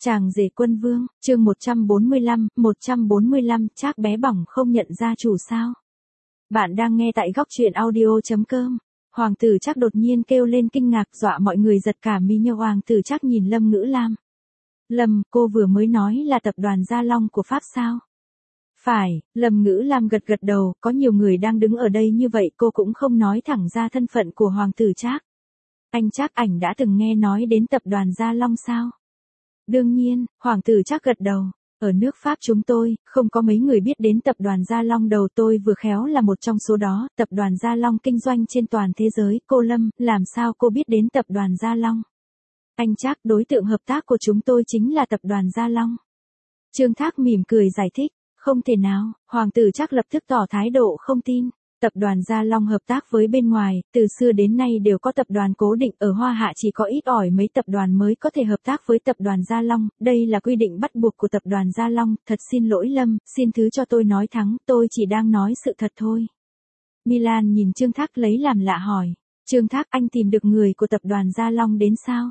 Chàng rể quân vương, chương 145, Trác bé bỏng không nhận ra chủ sao. Bạn đang nghe tại góc truyện audio.com. Hoàng tử Trác đột nhiên kêu lên kinh ngạc dọa mọi người giật cả mi nhờ. Hoàng tử Trác nhìn Lâm Ngữ Lam. Lâm, cô vừa mới nói là tập đoàn Gia Long của Pháp sao? Phải, Lâm Ngữ Lam gật gật đầu, có nhiều người đang đứng ở đây như vậy cô cũng không nói thẳng ra thân phận của Hoàng tử Trác. Anh Trác ảnh đã từng nghe nói đến tập đoàn Gia Long sao? Đương nhiên, Hoàng tử Trác gật đầu. Ở nước Pháp chúng tôi, không có mấy người biết đến tập đoàn Gia Long đầu, tôi vừa khéo là một trong số đó. Tập đoàn Gia Long kinh doanh trên toàn thế giới. Cô Lâm, làm sao cô biết đến tập đoàn Gia Long? Anh Trác, đối tượng hợp tác của chúng tôi chính là tập đoàn Gia Long. Trương Thác mỉm cười giải thích. Không thể nào, Hoàng tử Trác lập tức tỏ thái độ không tin. Tập đoàn Gia Long hợp tác với bên ngoài, từ xưa đến nay đều có tập đoàn cố định, ở Hoa Hạ chỉ có ít ỏi mấy tập đoàn mới có thể hợp tác với tập đoàn Gia Long, đây là quy định bắt buộc của tập đoàn Gia Long, thật xin lỗi Lâm, xin thứ cho tôi nói thẳng, tôi chỉ đang nói sự thật thôi. Milan nhìn Trương Thác lấy làm lạ hỏi, Trương Thác, anh tìm được người của tập đoàn Gia Long đến sao?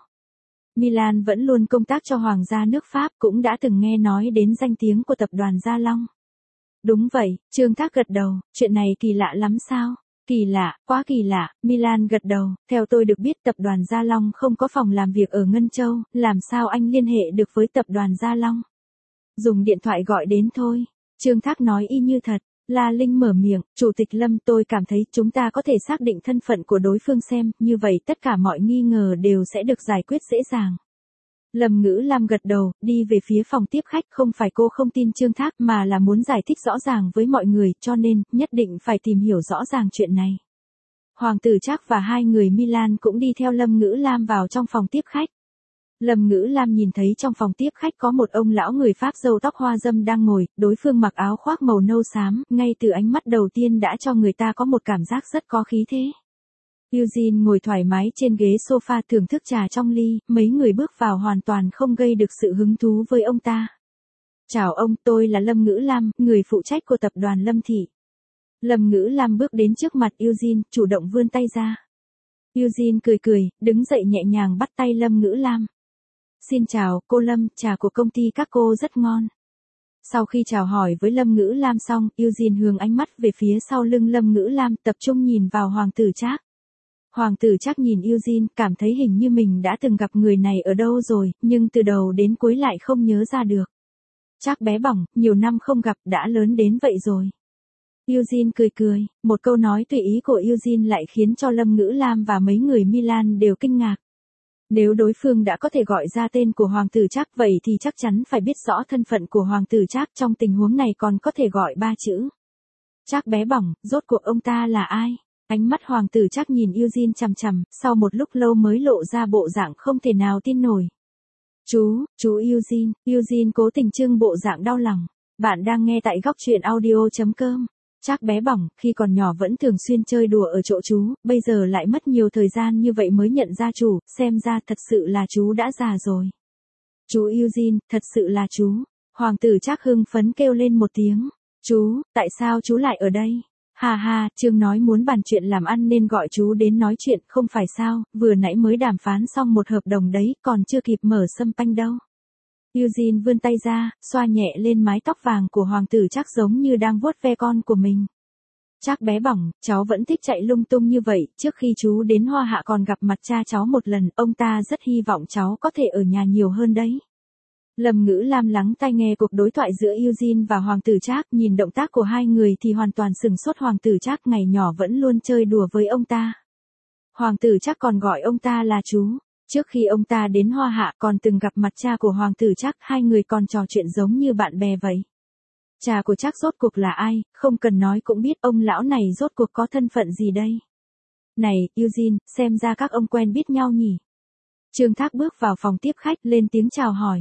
Milan vẫn luôn công tác cho Hoàng gia nước Pháp, cũng đã từng nghe nói đến danh tiếng của tập đoàn Gia Long. Đúng vậy, Trương Thác gật đầu, chuyện này kỳ lạ lắm sao? Kỳ lạ, quá kỳ lạ, Milan gật đầu, theo tôi được biết tập đoàn Gia Long không có phòng làm việc ở Ngân Châu, làm sao anh liên hệ được với tập đoàn Gia Long? Dùng điện thoại gọi đến thôi, Trương Thác nói y như thật. La Linh mở miệng, Chủ tịch Lâm, tôi cảm thấy chúng ta có thể xác định thân phận của đối phương xem, như vậy tất cả mọi nghi ngờ đều sẽ được giải quyết dễ dàng. Lâm Ngữ Lam gật đầu, đi về phía phòng tiếp khách, không phải cô không tin Trương Thác mà là muốn giải thích rõ ràng với mọi người, cho nên, nhất định phải tìm hiểu rõ ràng chuyện này. Hoàng tử Trác và hai người Milan cũng đi theo Lâm Ngữ Lam vào trong phòng tiếp khách. Lâm Ngữ Lam nhìn thấy trong phòng tiếp khách có một ông lão người Pháp râu tóc hoa râm đang ngồi, đối phương mặc áo khoác màu nâu xám, ngay từ ánh mắt đầu tiên đã cho người ta có một cảm giác rất có khí thế. Eugene ngồi thoải mái trên ghế sofa thưởng thức trà trong ly, mấy người bước vào hoàn toàn không gây được sự hứng thú với ông ta. Chào ông, tôi là Lâm Ngữ Lam, người phụ trách của tập đoàn Lâm Thị. Lâm Ngữ Lam bước đến trước mặt Eugene, chủ động vươn tay ra. Eugene cười cười, đứng dậy nhẹ nhàng bắt tay Lâm Ngữ Lam. Xin chào, cô Lâm, trà của công ty các cô rất ngon. Sau khi chào hỏi với Lâm Ngữ Lam xong, Eugene hướng ánh mắt về phía sau lưng Lâm Ngữ Lam, tập trung nhìn vào Hoàng tử Trác. Hoàng tử Trác nhìn Eugene, cảm thấy hình như mình đã từng gặp người này ở đâu rồi, nhưng từ đầu đến cuối lại không nhớ ra được. Trác bé bỏng, nhiều năm không gặp, đã lớn đến vậy rồi. Eugene cười cười, một câu nói tùy ý của Eugene lại khiến cho Lâm Ngữ Lam và mấy người Milan đều kinh ngạc. Nếu đối phương đã có thể gọi ra tên của Hoàng tử Trác vậy thì chắc chắn phải biết rõ thân phận của Hoàng tử Trác, trong tình huống này còn có thể gọi 3 chữ. Trác bé bỏng, rốt cuộc ông ta là ai? Ánh mắt Hoàng tử Trác nhìn Eugene chằm chằm, sau một lúc lâu mới lộ ra bộ dạng không thể nào tin nổi. Chú Eugene, Eugene cố tình trưng bộ dạng đau lòng. Bạn đang nghe tại góc truyện audio.com. Trác bé bỏng, khi còn nhỏ vẫn thường xuyên chơi đùa ở chỗ chú, bây giờ lại mất nhiều thời gian như vậy mới nhận ra chủ, xem ra thật sự là chú đã già rồi. Chú Eugene, thật sự là chú. Hoàng tử Trác hưng phấn kêu lên một tiếng. Chú, tại sao chú lại ở đây? Ha ha, Trương nói muốn bàn chuyện làm ăn nên gọi chú đến nói chuyện, không phải sao, vừa nãy mới đàm phán xong một hợp đồng đấy, còn chưa kịp mở sâm panh đâu. Eugene vươn tay ra, xoa nhẹ lên mái tóc vàng của Hoàng tử Trác giống như đang vuốt ve con của mình. Trác bé bỏng, cháu vẫn thích chạy lung tung như vậy, trước khi chú đến Hoa Hạ còn gặp mặt cha cháu một lần, ông ta rất hy vọng cháu có thể ở nhà nhiều hơn đấy. Lâm Ngữ Lam lắng tai nghe cuộc đối thoại giữa Eugene và Hoàng tử Trác, nhìn động tác của hai người thì hoàn toàn sửng sốt. Hoàng tử Trác ngày nhỏ vẫn luôn chơi đùa với ông ta. Hoàng tử Trác còn gọi ông ta là chú. Trước khi ông ta đến Hoa Hạ còn từng gặp mặt cha của Hoàng tử Trác, hai người còn trò chuyện giống như bạn bè vậy. Cha của Trác rốt cuộc là ai, không cần nói cũng biết ông lão này rốt cuộc có thân phận gì đây. Này, Eugene, xem ra các ông quen biết nhau nhỉ. Trương Thác bước vào phòng tiếp khách lên tiếng chào hỏi.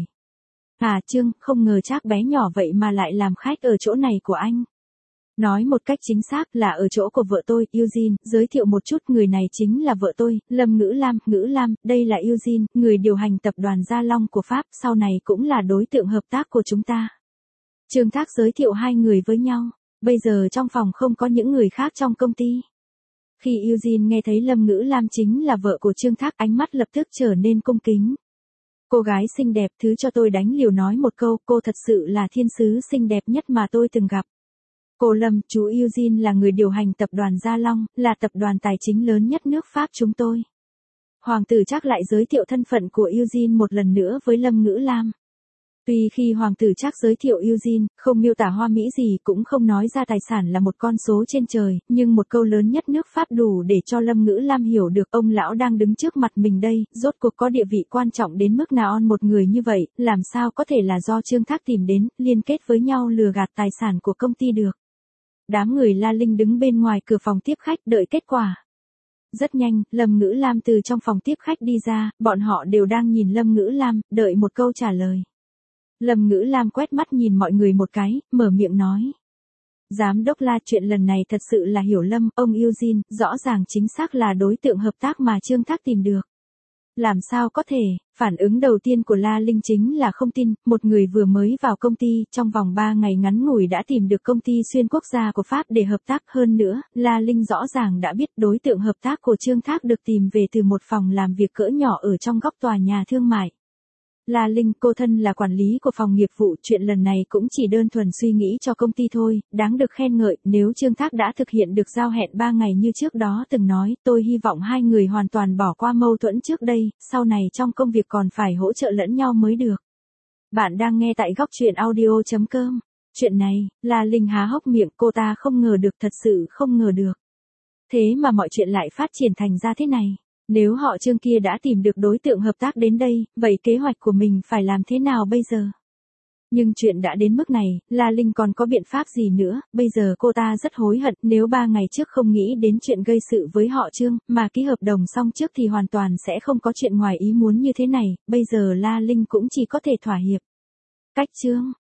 À Trương, không ngờ Trác bé nhỏ vậy mà lại làm khách ở chỗ này của anh. Nói một cách chính xác là ở chỗ của vợ tôi, Eugene, giới thiệu một chút, người này chính là vợ tôi, Lâm Ngữ Lam, đây là Eugene, người điều hành tập đoàn Gia Long của Pháp, sau này cũng là đối tượng hợp tác của chúng ta. Trương Thác giới thiệu hai người với nhau, bây giờ trong phòng không có những người khác trong công ty. Khi Eugene nghe thấy Lâm Ngữ Lam chính là vợ của Trương Thác, ánh mắt lập tức trở nên cung kính. Cô gái xinh đẹp, thứ cho tôi đánh liều nói một câu, cô thật sự là thiên sứ xinh đẹp nhất mà tôi từng gặp. Cô Lâm, chú Eugene là người điều hành tập đoàn Gia Long, là tập đoàn tài chính lớn nhất nước Pháp chúng tôi. Hoàng tử Trác lại giới thiệu thân phận của Eugene một lần nữa với Lâm Ngữ Lam. Tuy khi Hoàng tử Trác giới thiệu Eugene, không miêu tả hoa mỹ gì cũng không nói ra tài sản là một con số trên trời, nhưng một câu lớn nhất nước Pháp đủ để cho Lâm Ngữ Lam hiểu được ông lão đang đứng trước mặt mình đây, rốt cuộc có địa vị quan trọng đến mức nào. Một người như vậy, làm sao có thể là do Trương Thác tìm đến, liên kết với nhau lừa gạt tài sản của công ty được. Đám người La Linh đứng bên ngoài cửa phòng tiếp khách đợi kết quả. Rất nhanh, Lâm Ngữ Lam từ trong phòng tiếp khách đi ra, bọn họ đều đang nhìn Lâm Ngữ Lam, đợi một câu trả lời. Lâm Ngữ Lam quét mắt nhìn mọi người một cái, mở miệng nói. Giám đốc La, chuyện lần này thật sự là hiểu lầm, ông Eugene, rõ ràng chính xác là đối tượng hợp tác mà Trương Thác tìm được. Làm sao có thể, phản ứng đầu tiên của La Linh chính là không tin, một người vừa mới vào công ty, trong vòng 3 ngày ngắn ngủi đã tìm được công ty xuyên quốc gia của Pháp để hợp tác. Hơn nữa, La Linh rõ ràng đã biết đối tượng hợp tác của Trương Thác được tìm về từ một phòng làm việc cỡ nhỏ ở trong góc tòa nhà thương mại. La Linh, cô thân là quản lý của phòng nghiệp vụ, chuyện lần này cũng chỉ đơn thuần suy nghĩ cho công ty thôi, đáng được khen ngợi. Nếu Trương Thác đã thực hiện được giao hẹn 3 ngày như trước đó từng nói, tôi hy vọng hai người hoàn toàn bỏ qua mâu thuẫn trước đây, sau này trong công việc còn phải hỗ trợ lẫn nhau mới được. Bạn đang nghe tại góc truyện audio.com. Chuyện này, La Linh há hốc miệng, cô ta không ngờ được, thật sự không ngờ được. Thế mà mọi chuyện lại phát triển thành ra thế này. Nếu họ Trương kia đã tìm được đối tượng hợp tác đến đây, vậy kế hoạch của mình phải làm thế nào bây giờ? Nhưng chuyện đã đến mức này, La Linh còn có biện pháp gì nữa, bây giờ cô ta rất hối hận, nếu 3 ngày trước không nghĩ đến chuyện gây sự với họ Trương, mà ký hợp đồng xong trước thì hoàn toàn sẽ không có chuyện ngoài ý muốn như thế này, bây giờ La Linh cũng chỉ có thể thỏa hiệp. Cách Trương,